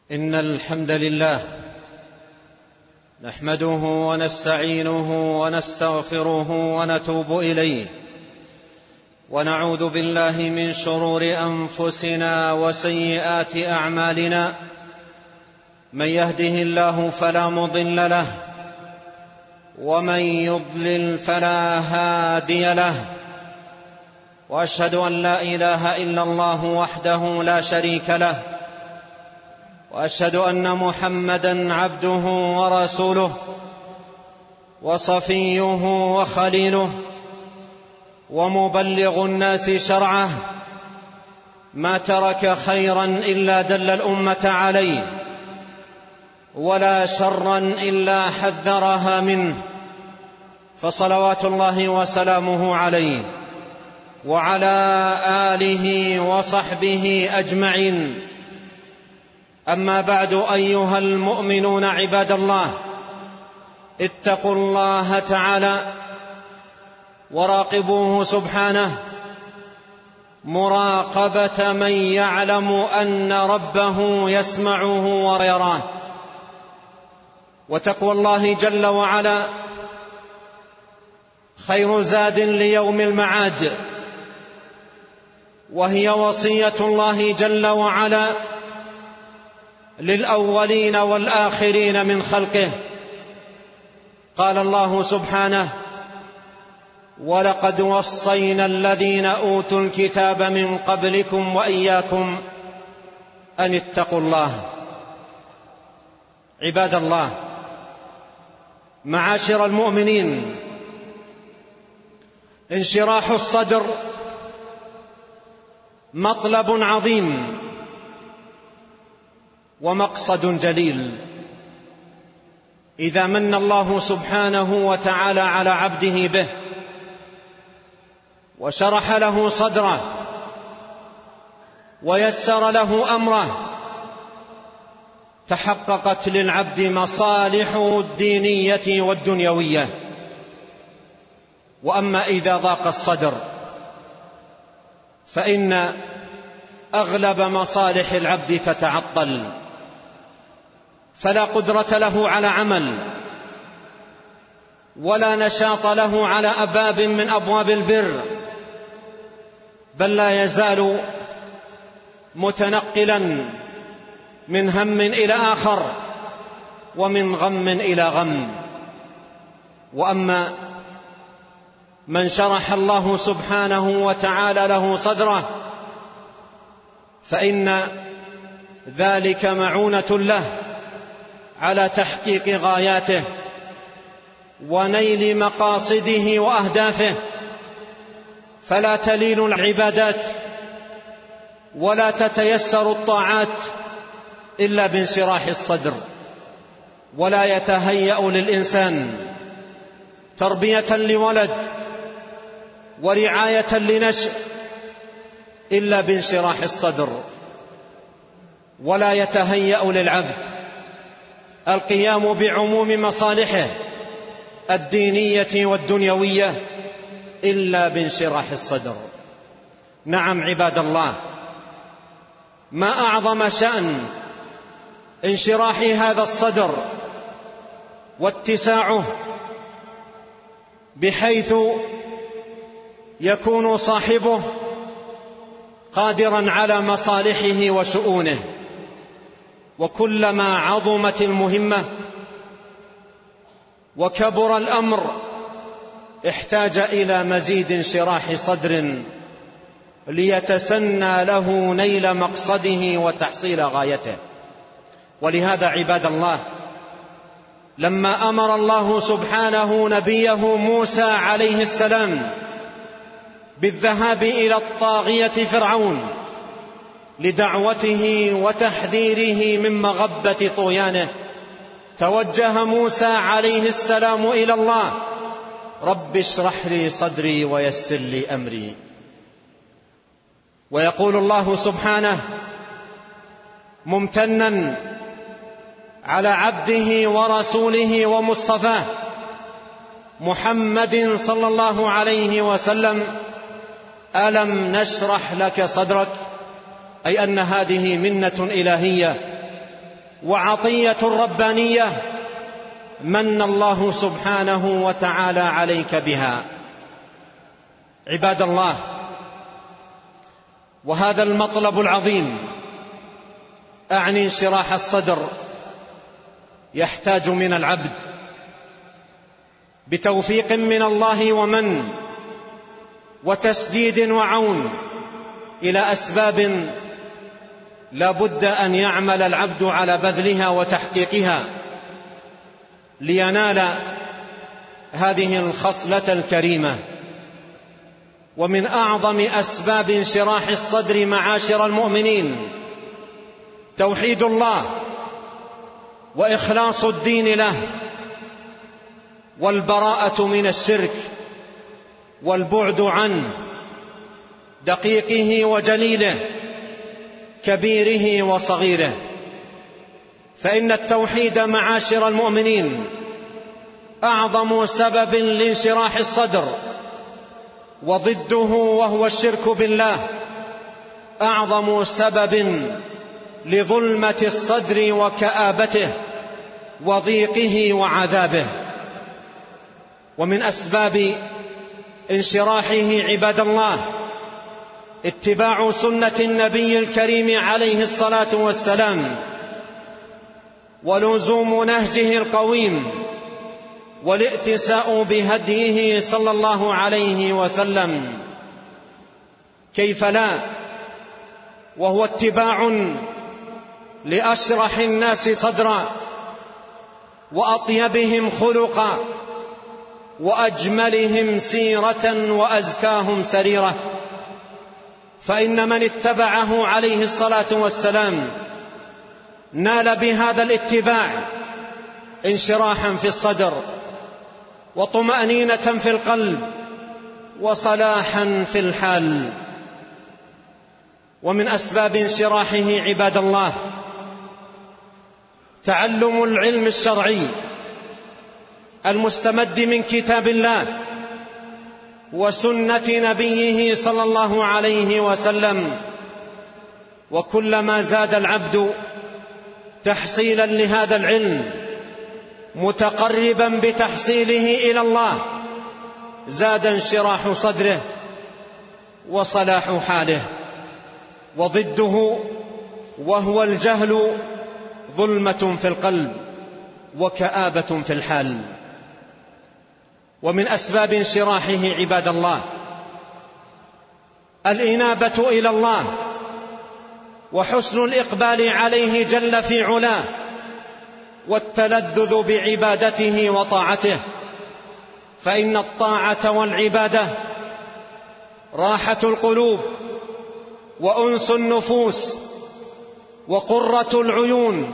إن الحمد لله نحمده ونستعينه ونستغفره ونتوب إليه، ونعوذ بالله من شرور أنفسنا وسيئات أعمالنا. من يهده الله فلا مضل له، ومن يضلل فلا هادي له، وأشهد أن لا إله إلا الله وحده لا شريك له، وأشهد أن محمدًا عبده ورسوله وصفيه وخليله، ومبلغ الناس شرعه، ما ترك خيرًا إلا دل الأمة عليه، ولا شرًا إلا حذرها منه، فصلوات الله وسلامه عليه وعلى آله وصحبه أجمعين. أما بعد، أيها المؤمنون عباد الله، اتقوا الله تعالى وراقبوه سبحانه مراقبة من يعلم أن ربه يسمعه ويراه. وتقوى الله جل وعلا خير زاد ليوم المعاد، وهي وصية الله جل وعلا للأولين والآخرين من خلقه. قال الله سبحانه: ولقد وصينا الذين أوتوا الكتاب من قبلكم وإياكم أن اتقوا الله. عباد الله، معاشر المؤمنين، انشراح الصدر مطلب عظيم ومقصد جليل. إذا من الله سبحانه وتعالى على عبده به وشرح له صدره ويسر له أمره، تحققت للعبد مصالحه الدينية والدنيوية. وأما إذا ضاق الصدر فإن أغلب مصالح العبد تتعطل، فلا قدرة له على عمل، ولا نشاط له على أبواب من أبواب البر، بل لا يزال متنقلا من هم إلى آخر ومن غم إلى غم. وأما من شرح الله سبحانه وتعالى له صدره فإن ذلك معونة له على تحقيق غاياته ونيل مقاصده وأهدافه، فلا تلين العبادات ولا تتيسر الطاعات إلا بانشراح الصدر، ولا يتهيأ للإنسان تربية لولد ورعاية لنشء إلا بانشراح الصدر، ولا يتهيأ للعبد القيام بعموم مصالحه الدينية والدنيوية إلا بانشراح الصدر. نعم عباد الله، ما أعظم شأن انشراح هذا الصدر واتساعه، بحيث يكون صاحبه قادرا على مصالحه وشؤونه. وكلما عظمت المهمة وكبر الأمر احتاج إلى مزيد انشراح صدر ليتسنى له نيل مقصده وتحصيل غايته. ولهذا عباد الله، لما أمر الله سبحانه نبيه موسى عليه السلام بالذهاب إلى الطاغية فرعون لدعوته وتحذيره من مغبة طغيانه، توجه موسى عليه السلام إلى الله: رب اشرح لي صدري ويسر لي أمري. ويقول الله سبحانه ممتنا على عبده ورسوله ومصطفاه محمد صلى الله عليه وسلم: ألم نشرح لك صدرك، أي أن هذه منة إلهية وعطية ربانية من الله سبحانه وتعالى عليك بها. عباد الله، وهذا المطلب العظيم، أعني انشراح الصدر، يحتاج من العبد بتوفيق من الله ومن وتسديد وعون إلى أسباب لا بد أن يعمل العبد على بذلها وتحقيقها لينال هذه الخصلة الكريمة. ومن أعظم أسباب انشراح الصدر معاشر المؤمنين توحيد الله وإخلاص الدين له، والبراءة من الشرك والبعد عن دقيقه وجليله كبيره وصغيره. فإن التوحيد معاشر المؤمنين أعظم سبب لانشراح الصدر، وضده وهو الشرك بالله أعظم سبب لظلمة الصدر وكآبته وضيقه وعذابه. ومن أسباب انشراحه عباد الله اتباع سنة النبي الكريم عليه الصلاة والسلام، ولزوم نهجه القويم، والائتساء بهديه صلى الله عليه وسلم. كيف لا، وهو اتباع لأشرح الناس صدرا وأطيبهم خلقا وأجملهم سيرة وأزكاهم سريرة. فإن من اتبعه عليه الصلاة والسلام نال بهذا الاتباع انشراحا في الصدر وطمأنينة في القلب وصلاحا في الحال. ومن أسباب انشراحه عباد الله تعلم العلم الشرعي المستمد من كتاب الله وسنة نبيه صلى الله عليه وسلم. وكلما زاد العبد تحصيلا لهذا العلم متقربا بتحصيله إلى الله زاد انشراح صدره وصلاح حاله. وضده وهو الجهل ظلمة في القلب وكآبة في الحال. ومن أسباب انشراحه عباد الله الإنابة إلى الله وحسن الإقبال عليه جل في علاه والتلذذ بعبادته وطاعته. فإن الطاعة والعبادة راحة القلوب وأنس النفوس وقرة العيون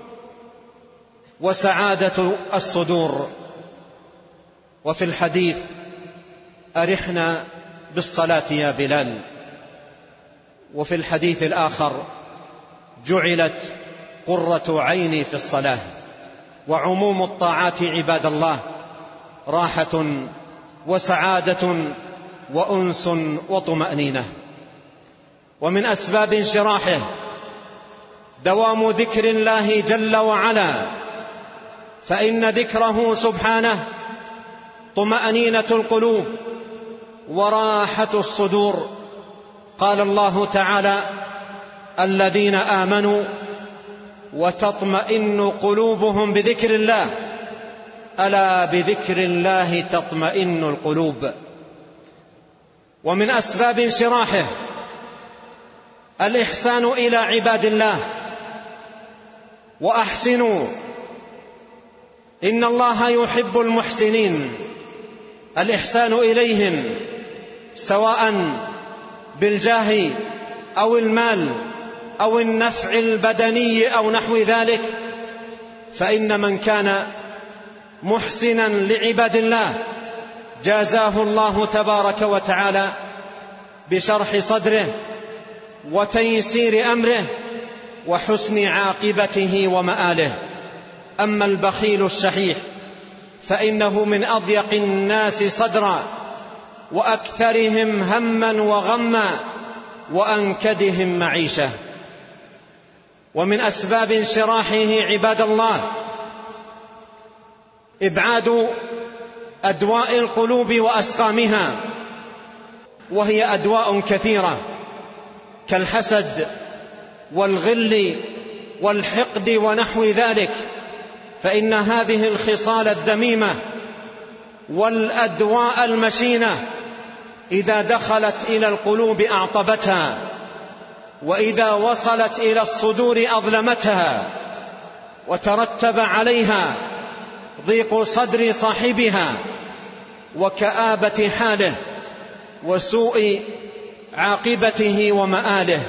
وسعادة الصدور. وفي الحديث أرحنا بالصلاة يا بلال. وفي الحديث الآخر جعلت قرة عيني في الصلاة. وعموم الطاعات عباد الله راحة وسعادة وأنس وطمأنينة. ومن أسباب انشراحه دوام ذكر الله جل وعلا، فإن ذكره سبحانه طمأنينة القلوب وراحة الصدور. قال الله تعالى: الذين آمنوا وتطمئن قلوبهم بذكر الله، ألا بذكر الله تطمئن القلوب. ومن أسباب انشراحه الإحسان إلى عباد الله. وأحسنوا إن الله يحب المحسنين. الإحسان إليهم سواء بالجاه أو المال أو النفع البدني أو نحو ذلك. فإن من كان محسنا لعباد الله جازاه الله تبارك وتعالى بشرح صدره وتيسير أمره وحسن عاقبته ومآله. أما البخيل الشحيح فإنه من أضيق الناس صدرا وأكثرهم هما وغما وأنكدهم معيشة. ومن أسباب انشراحه عباد الله إبعاد أدواء القلوب وأسقامها، وهي أدواء كثيرة كالحسد والغل والحقد ونحو ذلك، فإن هذه الخصال الذميمة والأدواء المشينة إذا دخلت إلى القلوب أعطبتها، وإذا وصلت إلى الصدور أظلمتها، وترتب عليها ضيق صدر صاحبها وكآبة حاله وسوء عاقبته ومآله.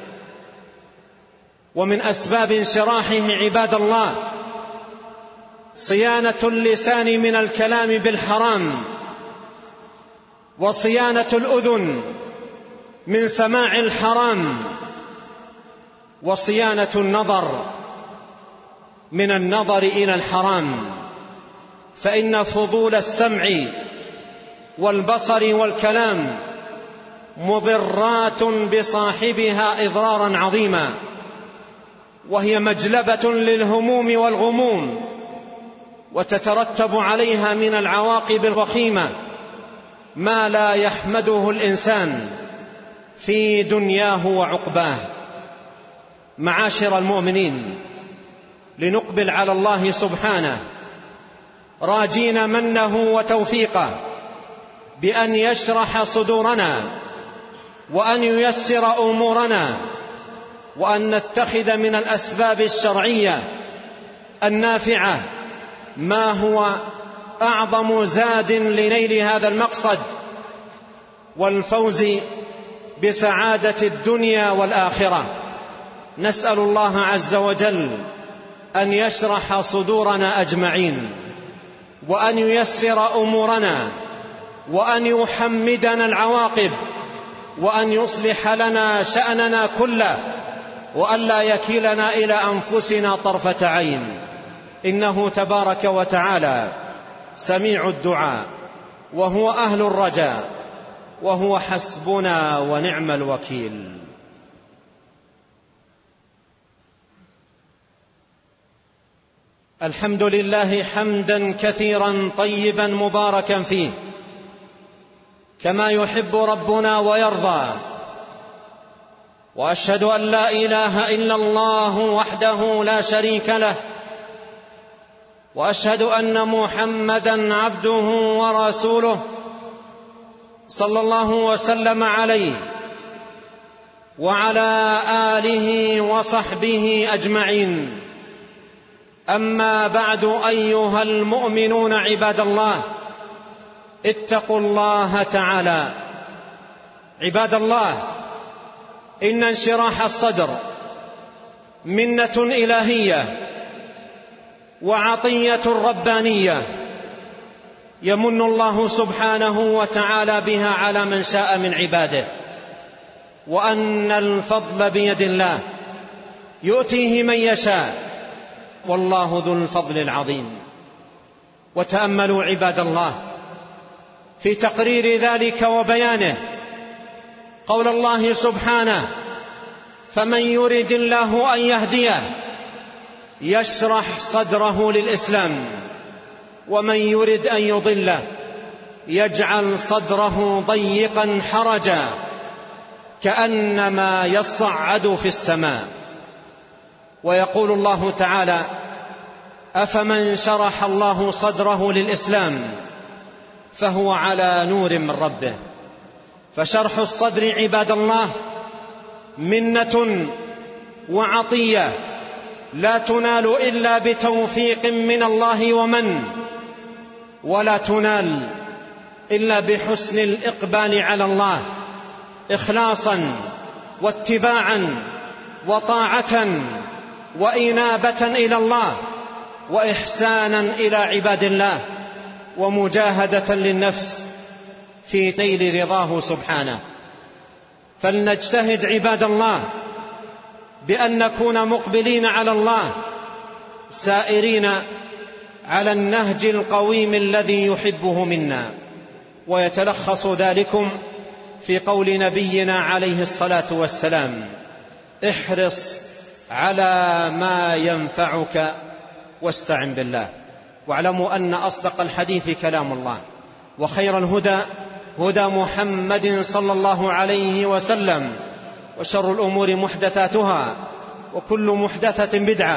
ومن أسباب انشراحه عباد الله صيانة اللسان من الكلام بالحرام، وصيانة الأذن من سماع الحرام، وصيانة النظر من النظر إلى الحرام، فإن فضول السمع والبصر والكلام مضرات بصاحبها إضرارا عظيما، وهي مجلبة للهموم والغموم، وتترتب عليها من العواقب الوخيمة ما لا يحمده الإنسان في دنياه وعقباه. معاشر المؤمنين، لنقبل على الله سبحانه راجين منه وتوفيقه بأن يشرح صدورنا وأن ييسر أمورنا، وأن نتخذ من الأسباب الشرعية النافعة ما هو أعظم زاد لنيل هذا المقصد والفوز بسعادة الدنيا والآخرة. نسأل الله عز وجل أن يشرح صدورنا أجمعين، وأن ييسر أمورنا، وأن يحمدنا العواقب، وأن يصلح لنا شأننا كله، وأن لا يكلنا إلى أنفسنا طرفة عين، إنه تبارك وتعالى سميع الدعاء، وهو أهل الرجاء، وهو حسبنا ونعم الوكيل. الحمد لله حمدا كثيرا طيبا مباركا فيه كما يحب ربنا ويرضى، وأشهد أن لا إله إلا الله وحده لا شريك له، وأشهد أن محمدا عبده ورسوله صلى الله وسلم عليه وعلى آله وصحبه أجمعين. أما بعد، أيها المؤمنون عباد الله، اتقوا الله تعالى. عباد الله، إن انشراح الصدر منة إلهية وعطية ربانية يمن الله سبحانه وتعالى بها على من شاء من عباده، وأن الفضل بيد الله يؤتيه من يشاء، والله ذو الفضل العظيم. وتأملوا عباد الله في تقرير ذلك وبيانه قول الله سبحانه: فمن يرد الله أن يهديه يشرح صدره للإسلام، ومن يرد أن يضله يجعل صدره ضيقا حرجا كأنما يصعد في السماء. ويقول الله تعالى: أفمن شرح الله صدره للإسلام فهو على نور من ربه. فشرح الصدر عباد الله منة وعطية لا تنال إلا بتوفيق من الله ومن، ولا تنال إلا بحسن الإقبال على الله إخلاصا واتباعا وطاعة وإنابة إلى الله وإحسانا إلى عباد الله ومجاهدة للنفس في نيل رضاه سبحانه. فلنجتهد عباد الله بأن نكون مقبلين على الله سائرين على النهج القويم الذي يحبه منا. ويتلخص ذلكم في قول نبينا عليه الصلاة والسلام: احرص على ما ينفعك واستعن بالله. واعلموا أن أصدق الحديث كلام الله، وخير الهدى هدى محمد صلى الله عليه وسلم، وشر الأمور محدثاتها، وكل محدثة بدعة،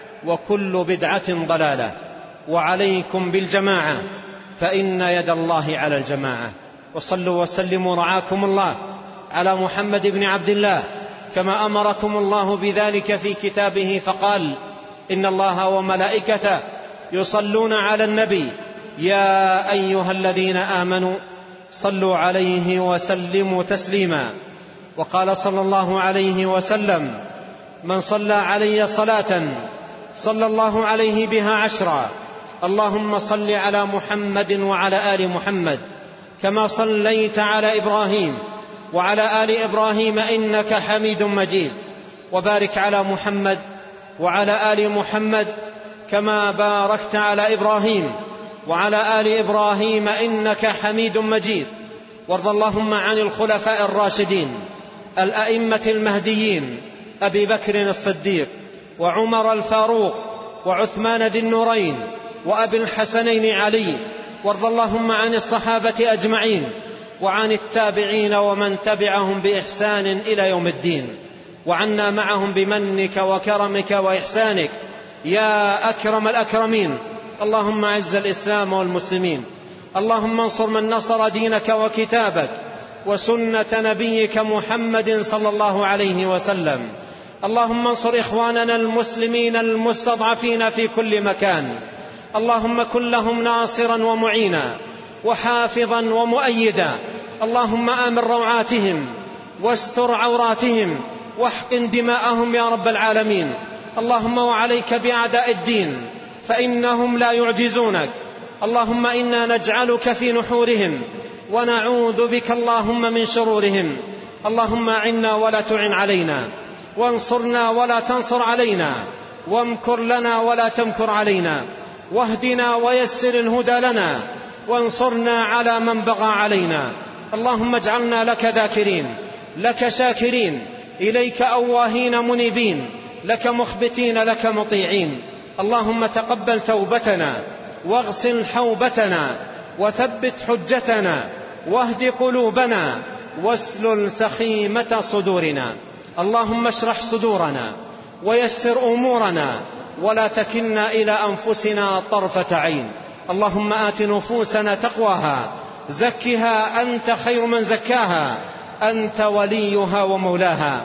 وكل بدعة ضلالة. وعليكم بالجماعة، فإن يد الله على الجماعة. وصلوا وسلموا رعاكم الله على محمد بن عبد الله، كما أمركم الله بذلك في كتابه فقال: إن الله وملائكته يصلون على النبي يا أيها الذين آمنوا صلوا عليه وسلموا تسليما. وقال صلى الله عليه وسلم: من صلى علي صلاة صلى الله عليه بها 10. اللهم صل على محمد وعلى آل محمد كما صليت على إبراهيم وعلى آل إبراهيم إنك حميد مجيد. وبارك على محمد وعلى آل محمد كما باركت على إبراهيم وعلى آل إبراهيم إنك حميد مجيد. وارض اللهم عن الخلفاء الراشدين الأئمة المهديين أبي بكر الصديق وعمر الفاروق وعثمان ذي النورين وأبي الحسنين علي. وارض اللهم عن الصحابة أجمعين وعن التابعين ومن تبعهم بإحسان إلى يوم الدين، وعنا معهم بمنك وكرمك وإحسانك يا أكرم الأكرمين. اللهم أعز الإسلام والمسلمين، اللهم انصر من نصر دينك وكتابك وسنة نبيك محمد صلى الله عليه وسلم. اللهم انصر إخواننا المسلمين المستضعفين في كل مكان، اللهم كن لهم ناصرا ومعينا وحافظا ومؤيدا. اللهم آمن روعاتهم واستر عوراتهم واحقن دماءهم يا رب العالمين. اللهم وعليك بأعداء الدين فإنهم لا يعجزونك. اللهم إنا نجعلك في نحورهم ونعوذ بك اللهم من شرورهم. اللهم أعنا ولا تعن علينا، وانصرنا ولا تنصر علينا، وامكر لنا ولا تمكر علينا، واهدنا ويسر الهدى لنا، وانصرنا على من بغى علينا. اللهم اجعلنا لك ذاكرين، لك شاكرين، إليك أواهين منيبين، لك مخبتين، لك مطيعين. اللهم تقبل توبتنا واغسل حوبتنا وثبت حجتنا واهد قلوبنا واسلل سخيمة صدورنا. اللهم اشرح صدورنا ويسر أمورنا ولا تكلنا إلى أنفسنا طرفة عين. اللهم آت نفوسنا تقواها، زكها أنت خير من زكاها، أنت وليها ومولاها.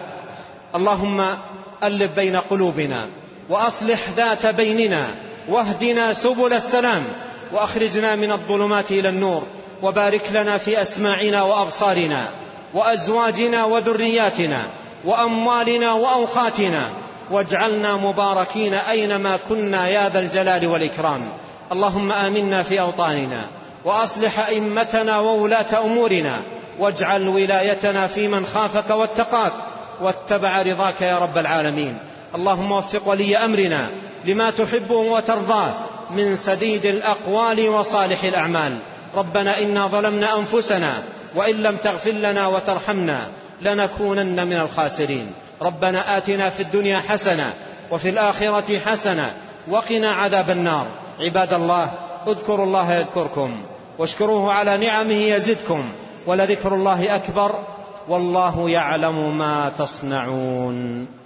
اللهم ألف بين قلوبنا وأصلح ذات بيننا واهدنا سبل السلام وأخرجنا من الظلمات إلى النور. وبارك لنا في أسماعنا وأبصارنا وأزواجنا وذرياتنا وأموالنا وأوقاتنا، واجعلنا مباركين أينما كنا يا ذا الجلال والإكرام. اللهم آمنا في أوطاننا وأصلح أئمتنا وولاة أمورنا، واجعل ولايتنا في من خافك واتقاك واتبع رضاك يا رب العالمين. اللهم وفق ولي أمرنا لما تحبه وترضاه من سديد الأقوال وصالح الأعمال. ربنا إنا ظلمنا أنفسنا وإن لم تغفر لنا وترحمنا لنكونن من الخاسرين. ربنا آتنا في الدنيا حسنة وفي الآخرة حسنة وقنا عذاب النار. عباد الله، اذكروا الله يذكركم واشكروه على نعمه يزدكم، ولذكر الله أكبر، والله يعلم ما تصنعون.